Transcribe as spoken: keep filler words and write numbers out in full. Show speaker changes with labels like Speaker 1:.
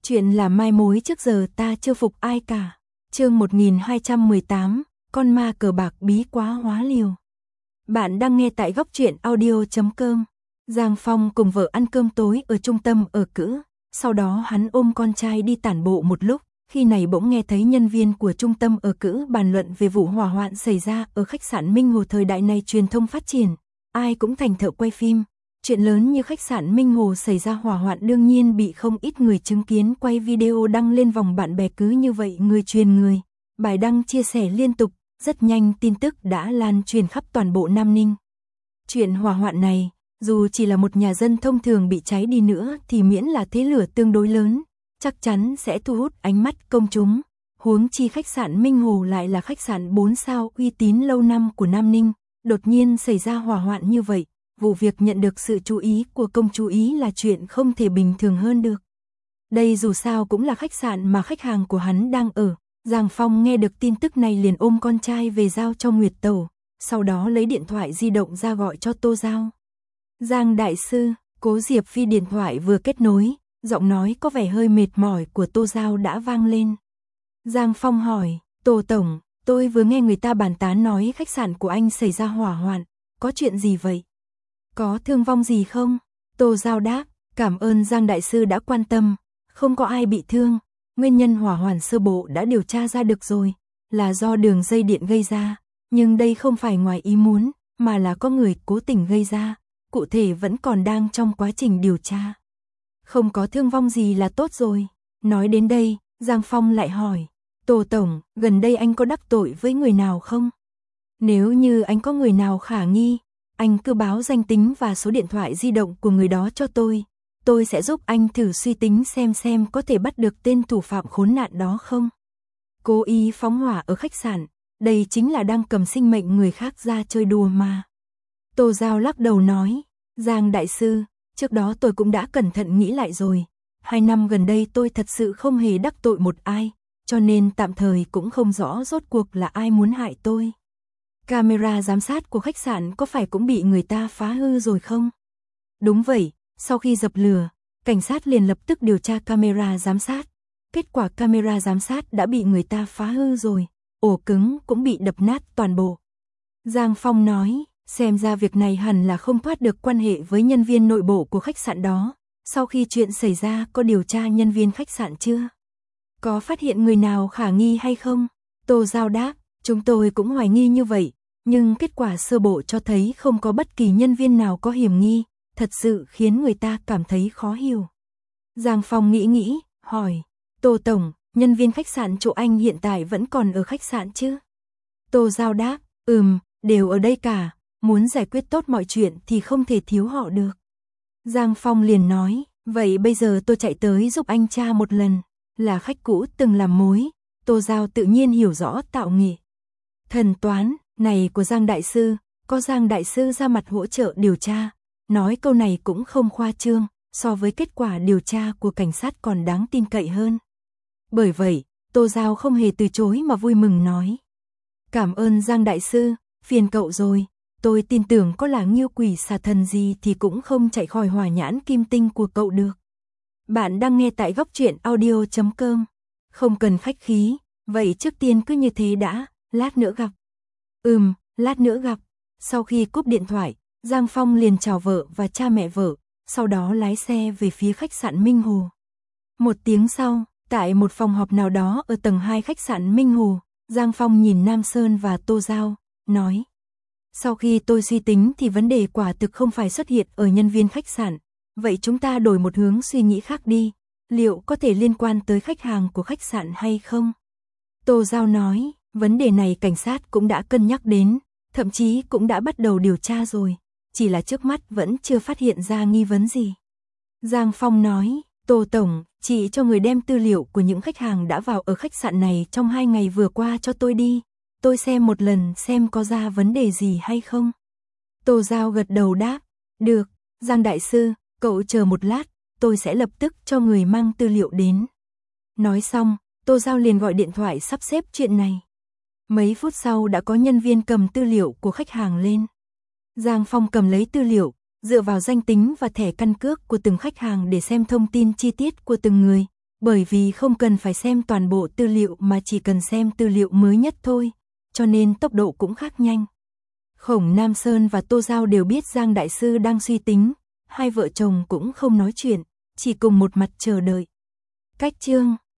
Speaker 1: Chuyện là mai mối trước giờ ta chưa phục ai cả. Chương một nghìn hai trăm mười tám, con ma cờ bạc bí quá hóa liều. Bạn đang nghe tại góc truyện audio chấm com. Giang Phong cùng vợ ăn cơm tối ở trung tâm ở cữ, sau đó hắn ôm con trai đi tản bộ một lúc, khi này bỗng nghe thấy nhân viên của trung tâm ở cữ bàn luận về vụ hỏa hoạn xảy ra ở khách sạn Minh Hồ. Thời đại này truyền thông phát triển, ai cũng thành thợ quay phim. Chuyện lớn như khách sạn Minh Hồ xảy ra hỏa hoạn đương nhiên bị không ít người chứng kiến quay video đăng lên vòng bạn bè, cứ như vậy người truyền người. Bài đăng chia sẻ liên tục, rất nhanh tin tức đã lan truyền khắp toàn bộ Nam Ninh. Chuyện hỏa hoạn này, dù chỉ là một nhà dân thông thường bị cháy đi nữa thì miễn là thế lửa tương đối lớn, chắc chắn sẽ thu hút ánh mắt công chúng. Huống chi khách sạn Minh Hồ lại là khách sạn bốn sao uy tín lâu năm của Nam Ninh, đột nhiên xảy ra hỏa hoạn như vậy. Vụ việc nhận được sự chú ý của công chú ý là chuyện không thể bình thường hơn được. Đây dù sao cũng là khách sạn mà khách hàng của hắn đang ở. Giang Phong nghe được tin tức này liền ôm con trai về giao cho Nguyệt Tẩu, sau đó lấy điện thoại di động ra gọi cho Tô Giao. Giang đại sư, Cố Diệp Phi điện thoại vừa kết nối, giọng nói có vẻ hơi mệt mỏi của Tô Giao đã vang lên. Giang Phong hỏi, Tô Tổng, tôi vừa nghe người ta bàn tán nói khách sạn của anh xảy ra hỏa hoạn, có chuyện gì vậy? Có thương vong gì không? Tô Giao đáp, cảm ơn Giang đại sư đã quan tâm, không có ai bị thương, nguyên nhân hỏa hoạn sơ bộ đã điều tra ra được rồi, là do đường dây điện gây ra, nhưng đây không phải ngoài ý muốn, mà là có người cố tình gây ra, cụ thể vẫn còn đang trong quá trình điều tra. Không có thương vong gì là tốt rồi. Nói đến đây, Giang Phong lại hỏi, Tô Tổng, gần đây anh có đắc tội với người nào không? Nếu như anh có người nào khả nghi, anh cứ báo danh tính và số điện thoại di động của người đó cho tôi, tôi sẽ giúp anh thử suy tính xem xem có thể bắt được tên thủ phạm khốn nạn đó không. Cố ý phóng hỏa ở khách sạn, đây chính là đang cầm sinh mệnh người khác ra chơi đùa mà. Tô Giao lắc đầu nói, Giang đại sư, trước đó tôi cũng đã cẩn thận nghĩ lại rồi, hai năm gần đây tôi thật sự không hề đắc tội một ai, cho nên tạm thời cũng không rõ rốt cuộc là ai muốn hại tôi. Camera giám sát của khách sạn có phải cũng bị người ta phá hư rồi không? Đúng vậy, sau khi dập lửa, cảnh sát liền lập tức điều tra camera giám sát. Kết quả camera giám sát đã bị người ta phá hư rồi, ổ cứng cũng bị đập nát toàn bộ. Giang Phong nói, xem ra việc này hẳn là không thoát được quan hệ với nhân viên nội bộ của khách sạn đó. Sau khi chuyện xảy ra có điều tra nhân viên khách sạn chưa? Có phát hiện người nào khả nghi hay không? Tô Giao đáp, chúng tôi cũng hoài nghi như vậy, nhưng kết quả sơ bộ cho thấy không có bất kỳ nhân viên nào có hiểm nghi, thật sự khiến người ta cảm thấy khó hiểu. Giang Phong nghĩ nghĩ, hỏi, Tô Tổng, nhân viên khách sạn chỗ anh hiện tại vẫn còn ở khách sạn chứ? Tô Giao đáp, ừm, đều ở đây cả, muốn giải quyết tốt mọi chuyện thì không thể thiếu họ được. Giang Phong liền nói, vậy bây giờ tôi chạy tới giúp anh tra một lần, là khách cũ từng làm mối. Tô Giao tự nhiên hiểu rõ tạo nghệ thần toán này của Giang đại sư, có Giang đại sư ra mặt hỗ trợ điều tra, nói câu này cũng không khoa trương, so với kết quả điều tra của cảnh sát còn đáng tin cậy hơn. Bởi vậy, Tô Giao không hề từ chối mà vui mừng nói, cảm ơn Giang đại sư, phiền cậu rồi, tôi tin tưởng có là nghiêu quỷ xà thần gì thì cũng không chạy khỏi hỏa nhãn kim tinh của cậu được. Bạn đang nghe tại góc truyện audio chấm com. Không cần khách khí, vậy trước tiên cứ như thế đã, lát nữa gặp. Ừm, lát nữa gặp. Sau khi cúp điện thoại, Giang Phong liền chào vợ và cha mẹ vợ, sau đó lái xe về phía khách sạn Minh Hồ. Một tiếng sau, tại một phòng họp nào đó ở tầng hai khách sạn Minh Hồ, Giang Phong nhìn Nam Sơn và Tô Giao, nói, sau khi tôi suy tính thì vấn đề quả thực không phải xuất hiện ở nhân viên khách sạn, vậy chúng ta đổi một hướng suy nghĩ khác đi, liệu có thể liên quan tới khách hàng của khách sạn hay không? Tô Giao nói, vấn đề này cảnh sát cũng đã cân nhắc đến, thậm chí cũng đã bắt đầu điều tra rồi, chỉ là trước mắt vẫn chưa phát hiện ra nghi vấn gì. Giang Phong nói, Tô Tổng, chị cho người đem tư liệu của những khách hàng đã vào ở khách sạn này trong hai ngày vừa qua cho tôi đi, tôi xem một lần xem có ra vấn đề gì hay không. Tô Giao gật đầu đáp, được, Giang đại sư, cậu chờ một lát, tôi sẽ lập tức cho người mang tư liệu đến. Nói xong, Tô Giao liền gọi điện thoại sắp xếp chuyện này. Mấy phút sau đã có nhân viên cầm tư liệu của khách hàng lên. Giang Phong cầm lấy tư liệu, dựa vào danh tính và thẻ căn cước của từng khách hàng để xem thông tin chi tiết của từng người, Bởi vì không cần phải xem toàn bộ tư liệu mà chỉ cần xem tư liệu mới nhất thôi, cho nên tốc độ cũng khác nhanh. Khổng Nam Sơn và Tô Giao đều biết Giang Đại Sư đang suy tính, hai vợ chồng cũng không nói chuyện, chỉ cùng một mặt chờ đợi. Cách chương